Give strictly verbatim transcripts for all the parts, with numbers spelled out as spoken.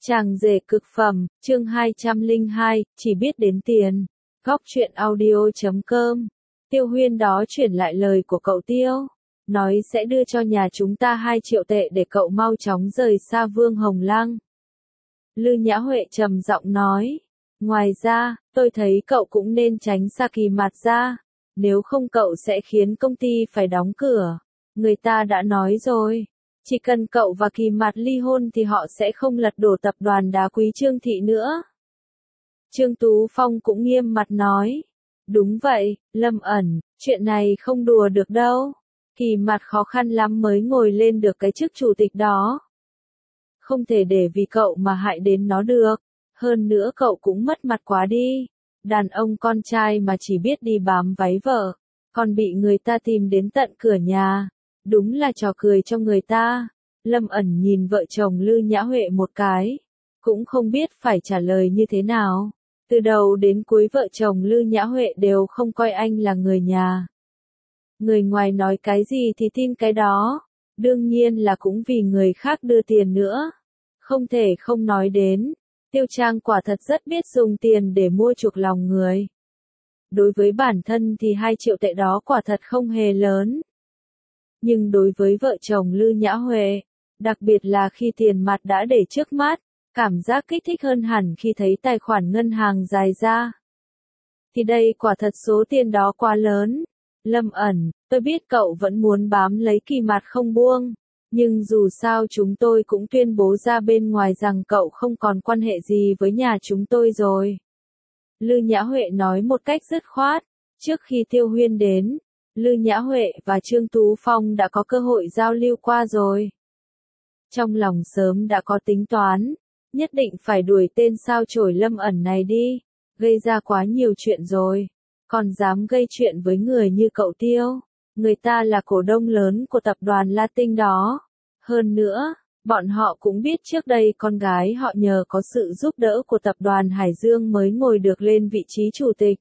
Chàng rể cực phẩm, chương hai trăm lẻ hai, chỉ biết đến tiền. Góc truyện audio chấm com. Tiêu Huyên đó chuyển lại lời của cậu Tiêu. Nói sẽ đưa cho nhà chúng ta hai triệu tệ để cậu mau chóng rời xa Vương Hồng Lăng. Lư Nhã Huệ trầm giọng nói. Ngoài ra, tôi thấy cậu cũng nên tránh xa Kỳ Mạt ra. Nếu không cậu sẽ khiến công ty phải đóng cửa. Người ta đã nói rồi. Chỉ cần cậu và Kỳ Mạt ly hôn thì họ sẽ không lật đổ tập đoàn đá quý Trương Thị nữa. Trương Tú Phong cũng nghiêm mặt nói. Đúng vậy, Lâm ẩn, chuyện này không đùa được đâu. Kỳ Mạt khó khăn lắm mới ngồi lên được cái chức chủ tịch đó. Không thể để vì cậu mà hại đến nó được. Hơn nữa cậu cũng mất mặt quá đi. Đàn ông con trai mà chỉ biết đi bám váy vợ, còn bị người ta tìm đến tận cửa nhà. Đúng là trò cười cho người ta. Lâm ẩn nhìn vợ chồng Lư Nhã Huệ một cái. Cũng không biết phải trả lời như thế nào. Từ đầu đến cuối vợ chồng Lư Nhã Huệ đều không coi anh là người nhà. Người ngoài nói cái gì thì tin cái đó. Đương nhiên là cũng vì người khác đưa tiền nữa. Không thể không nói đến. Tiêu Trang quả thật rất biết dùng tiền để mua chuộc lòng người. Đối với bản thân thì hai triệu tệ đó quả thật không hề lớn. Nhưng đối với vợ chồng Lư Nhã Huệ, đặc biệt là khi tiền mặt đã để trước mắt, cảm giác kích thích hơn hẳn khi thấy tài khoản ngân hàng dài ra. Thì đây quả thật số tiền đó quá lớn. Lâm ẩn, tôi biết cậu vẫn muốn bám lấy Kỳ Mạt không buông, nhưng dù sao chúng tôi cũng tuyên bố ra bên ngoài rằng cậu không còn quan hệ gì với nhà chúng tôi rồi. Lư Nhã Huệ nói một cách dứt khoát. Trước khi Tiêu Huyên đến, Lư Nhã Huệ và Trương Tú Phong đã có cơ hội giao lưu qua rồi. Trong lòng sớm đã có tính toán, nhất định phải đuổi tên sao chổi Lâm ẩn này đi, gây ra quá nhiều chuyện rồi, còn dám gây chuyện với người như cậu Tiêu. Người ta là cổ đông lớn của tập đoàn La Tinh đó. Hơn nữa, bọn họ cũng biết trước đây con gái họ nhờ có sự giúp đỡ của tập đoàn Hải Dương mới ngồi được lên vị trí chủ tịch.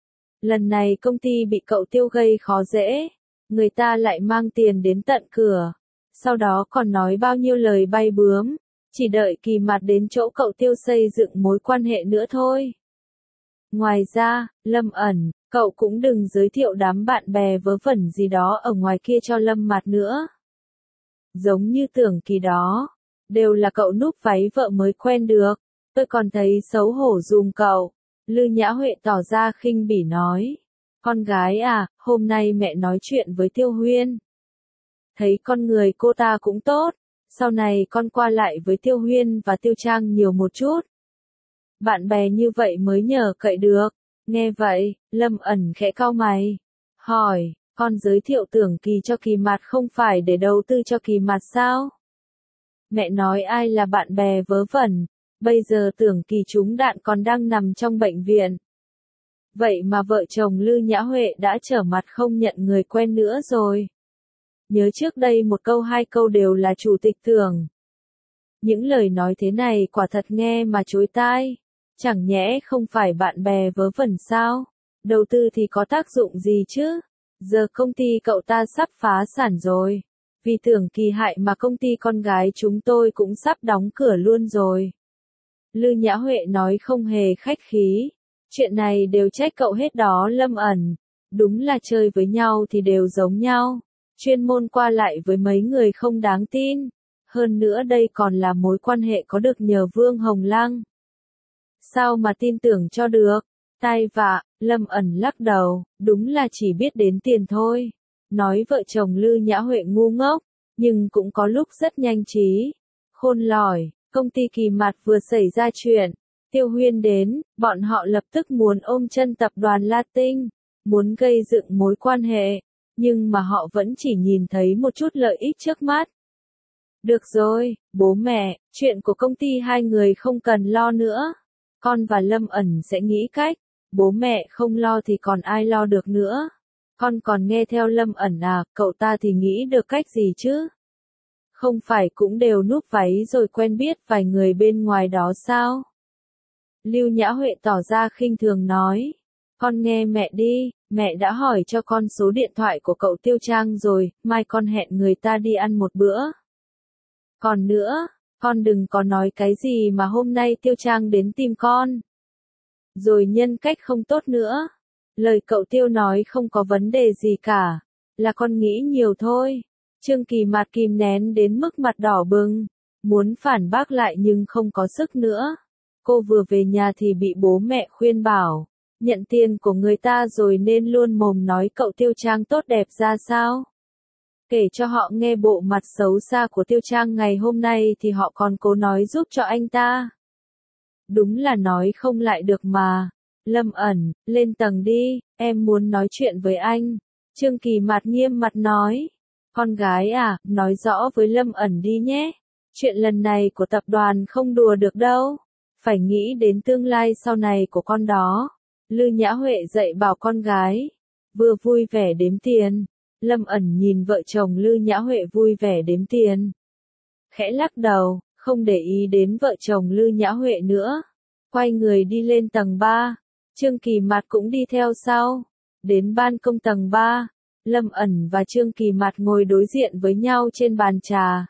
Lần này công ty bị cậu Tiêu gây khó dễ, người ta lại mang tiền đến tận cửa, sau đó còn nói bao nhiêu lời bay bướm, chỉ đợi Kỳ Mạt đến chỗ cậu Tiêu xây dựng mối quan hệ nữa thôi. Ngoài ra, Lâm ẩn, cậu cũng đừng giới thiệu đám bạn bè vớ vẩn gì đó ở ngoài kia cho Lâm Mạt nữa. Giống như Tưởng Kỳ đó, đều là cậu núp váy vợ mới quen được, tôi còn thấy xấu hổ giùm cậu. Lư Nhã Huệ tỏ ra khinh bỉ nói. Con gái à, hôm nay mẹ nói chuyện với Tiêu Huyên. Thấy con người cô ta cũng tốt, sau này con qua lại với Tiêu Huyên và Tiêu Trang nhiều một chút. Bạn bè như vậy mới nhờ cậy được. Nghe vậy, Lâm ẩn khẽ cau mày. Hỏi, con giới thiệu Tưởng Kỳ cho Kỳ Mạt không phải để đầu tư cho Kỳ Mạt sao? Mẹ nói ai là bạn bè vớ vẩn. Bây giờ Tưởng Kỳ trúng đạn còn đang nằm trong bệnh viện. Vậy mà vợ chồng Lư Nhã Huệ đã trở mặt không nhận người quen nữa rồi. Nhớ trước đây một câu hai câu đều là chủ tịch Tưởng. Những lời nói thế này quả thật nghe mà chối tai. Chẳng nhẽ không phải bạn bè vớ vẩn sao? Đầu tư thì có tác dụng gì chứ? Giờ công ty cậu ta sắp phá sản rồi. Vì Tưởng Kỳ hại mà công ty con gái chúng tôi cũng sắp đóng cửa luôn rồi. Lư Nhã Huệ nói không hề khách khí. Chuyện này đều trách cậu hết đó Lâm ẩn. Đúng là chơi với nhau thì đều giống nhau. Chuyên môn qua lại với mấy người không đáng tin. Hơn nữa đây còn là mối quan hệ có được nhờ Vương Hồng Lăng. Sao mà tin tưởng cho được? Tai vạ, Lâm ẩn lắc đầu, đúng là chỉ biết đến tiền thôi. Nói vợ chồng Lư Nhã Huệ ngu ngốc, nhưng cũng có lúc rất nhanh trí, khôn lỏi. Công ty Kỳ Mạt vừa xảy ra chuyện, Tiêu Huyên đến, bọn họ lập tức muốn ôm chân tập đoàn La Tinh, muốn gây dựng mối quan hệ, nhưng mà họ vẫn chỉ nhìn thấy một chút lợi ích trước mắt. Được rồi, bố mẹ, chuyện của công ty hai người không cần lo nữa. Con và Lâm ẩn sẽ nghĩ cách, bố mẹ không lo thì còn ai lo được nữa. Con còn nghe theo Lâm ẩn à, cậu ta thì nghĩ được cách gì chứ? Không phải cũng đều núp váy rồi quen biết vài người bên ngoài đó sao? Lưu Nhã Huệ tỏ ra khinh thường nói. Con nghe mẹ đi, mẹ đã hỏi cho con số điện thoại của cậu Tiêu Trang rồi, mai con hẹn người ta đi ăn một bữa. Còn nữa, Con đừng có nói cái gì mà hôm nay Tiêu Trang đến tìm con. Rồi nhân cách không tốt nữa. Lời cậu Tiêu nói không có vấn đề gì cả. Là con nghĩ nhiều thôi. Trương Kỳ Mạt kìm nén đến mức mặt đỏ bừng. Muốn phản bác lại nhưng không có sức nữa. Cô vừa về nhà thì bị bố mẹ khuyên bảo. Nhận tiền của người ta rồi nên luôn mồm nói cậu Tiêu Trang tốt đẹp ra sao. Kể cho họ nghe bộ mặt xấu xa của Tiêu Trang ngày hôm nay thì họ còn cố nói giúp cho anh ta. Đúng là nói không lại được mà. Lâm Ẩn, lên tầng đi, em muốn nói chuyện với anh. Trương Kỳ Mạt nghiêm mặt nói. Con gái à, nói rõ với Lâm Ẩn đi nhé. Chuyện lần này của tập đoàn không đùa được đâu. Phải nghĩ đến tương lai sau này của con đó. Lư Nhã Huệ dạy bảo con gái. Vừa vui vẻ đếm tiền. Lâm Ẩn nhìn vợ chồng Lư Nhã Huệ vui vẻ đếm tiền. Khẽ lắc đầu, không để ý đến vợ chồng Lư Nhã Huệ nữa. Quay người đi lên tầng ba. Trương Kỳ Mạt cũng đi theo sau. Đến ban công tầng ba. Lâm Ẩn và Trương Kỳ Mạt ngồi đối diện với nhau trên bàn trà.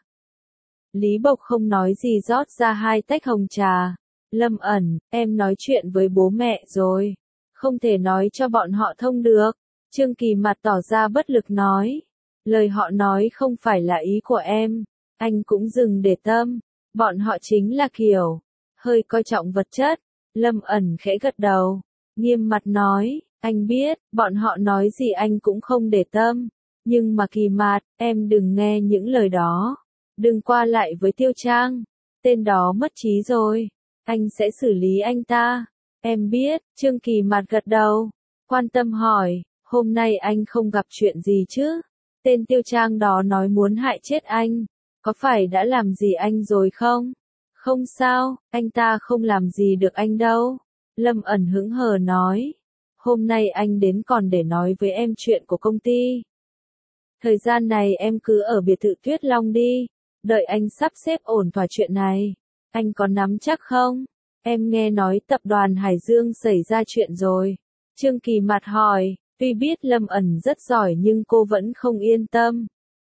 Lý Bộc không nói gì rót ra hai tách hồng trà. Lâm Ẩn, em nói chuyện với bố mẹ rồi. Không thể nói cho bọn họ thông được. Trương Kỳ Mạt tỏ ra bất lực nói. Lời họ nói không phải là ý của em. Anh cũng dừng để tâm. Bọn họ chính là kiểu. Hơi coi trọng vật chất. Lâm Ẩn khẽ gật đầu. Nghiêm mặt nói. Anh biết, bọn họ nói gì anh cũng không để tâm. Nhưng mà Kỳ Mạt, em đừng nghe những lời đó. Đừng qua lại với Tiêu Trang. Tên đó mất trí rồi. Anh sẽ xử lý anh ta. Em biết, Trương Kỳ Mạt gật đầu. Quan tâm hỏi, hôm nay anh không gặp chuyện gì chứ? Tên Tiêu Trang đó nói muốn hại chết anh. Có phải đã làm gì anh rồi không? Không sao, anh ta không làm gì được anh đâu. Lâm Ẩn hững hờ nói. Hôm nay anh đến còn để nói với em chuyện của công ty. Thời gian này em cứ ở biệt thự Tuyết Long đi. Đợi anh sắp xếp ổn thỏa chuyện này. Anh có nắm chắc không? Em nghe nói tập đoàn Hải Dương xảy ra chuyện rồi. Trương Kỳ Mạt hỏi, tuy biết Lâm Ẩn rất giỏi nhưng cô vẫn không yên tâm.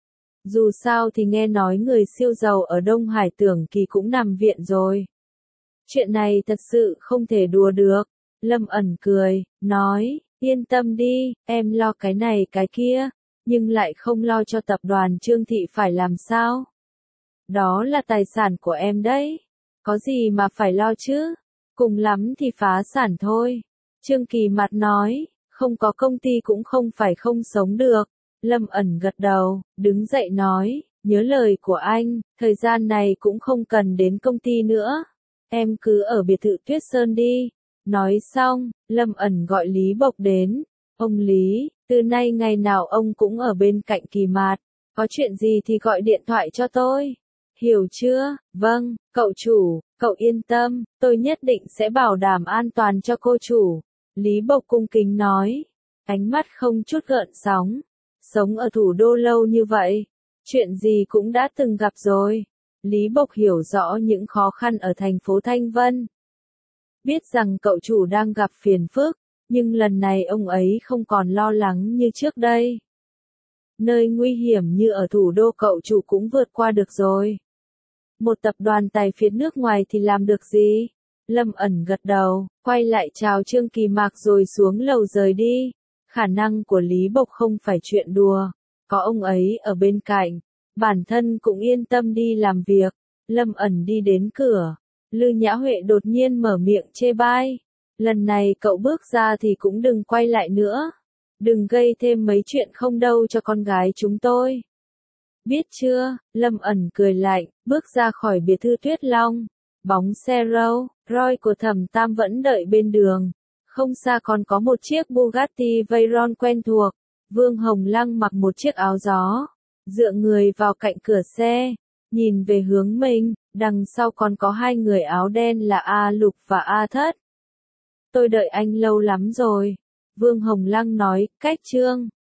Dù sao thì nghe nói người siêu giàu ở Đông Hải Tưởng Kỳ cũng nằm viện rồi. Chuyện này thật sự không thể đùa được. Lâm Ẩn cười, nói, yên tâm đi, em lo cái này cái kia, nhưng lại không lo cho tập đoàn Trương Thị phải làm sao. Đó là tài sản của em đấy. Có gì mà phải lo chứ? Cùng lắm thì phá sản thôi. Trương Kỳ Mạt nói, không có công ty cũng không phải không sống được. Lâm Ẩn gật đầu, đứng dậy nói, nhớ lời của anh, thời gian này cũng không cần đến công ty nữa. Em cứ ở biệt thự Tuyết Sơn đi. Nói xong, Lâm Ẩn gọi Lý Bộc đến. Ông Lý, từ nay ngày nào ông cũng ở bên cạnh Kỳ Mạt. Có chuyện gì thì gọi điện thoại cho tôi. Hiểu chưa? Vâng, cậu chủ, cậu yên tâm, tôi nhất định sẽ bảo đảm an toàn cho cô chủ. Lý Bộc cung kính nói. Ánh mắt không chút gợn sóng. Sống ở thủ đô lâu như vậy. Chuyện gì cũng đã từng gặp rồi. Lý Bộc hiểu rõ những khó khăn ở thành phố Thanh Vân. Biết rằng cậu chủ đang gặp phiền phức, nhưng lần này ông ấy không còn lo lắng như trước đây. Nơi nguy hiểm như ở thủ đô cậu chủ cũng vượt qua được rồi. Một tập đoàn tài phiệt nước ngoài thì làm được gì? Lâm Ẩn gật đầu, quay lại chào Trương Kỳ Mạc rồi xuống lầu rời đi. Khả năng của Lý Bộc không phải chuyện đùa. Có ông ấy ở bên cạnh, bản thân cũng yên tâm đi làm việc. Lâm Ẩn đi đến cửa. Lư Nhã Huệ đột nhiên mở miệng chê bai. Lần này cậu bước ra thì cũng đừng quay lại nữa. Đừng gây thêm mấy chuyện không đâu cho con gái chúng tôi. Biết chưa? Lâm Ẩn cười lạnh, bước ra khỏi biệt thự Tuyết Long. Bóng xe Rolls Royce của Thẩm Tam vẫn đợi bên đường. Không xa còn có một chiếc Bugatti Veyron quen thuộc. Vương Hồng Lăng mặc một chiếc áo gió, dựa người vào cạnh cửa xe, nhìn về hướng mình, đằng sau còn có hai người áo đen là A Lục và A Thất. Tôi đợi anh lâu lắm rồi. Vương Hồng Lăng nói, cách Trương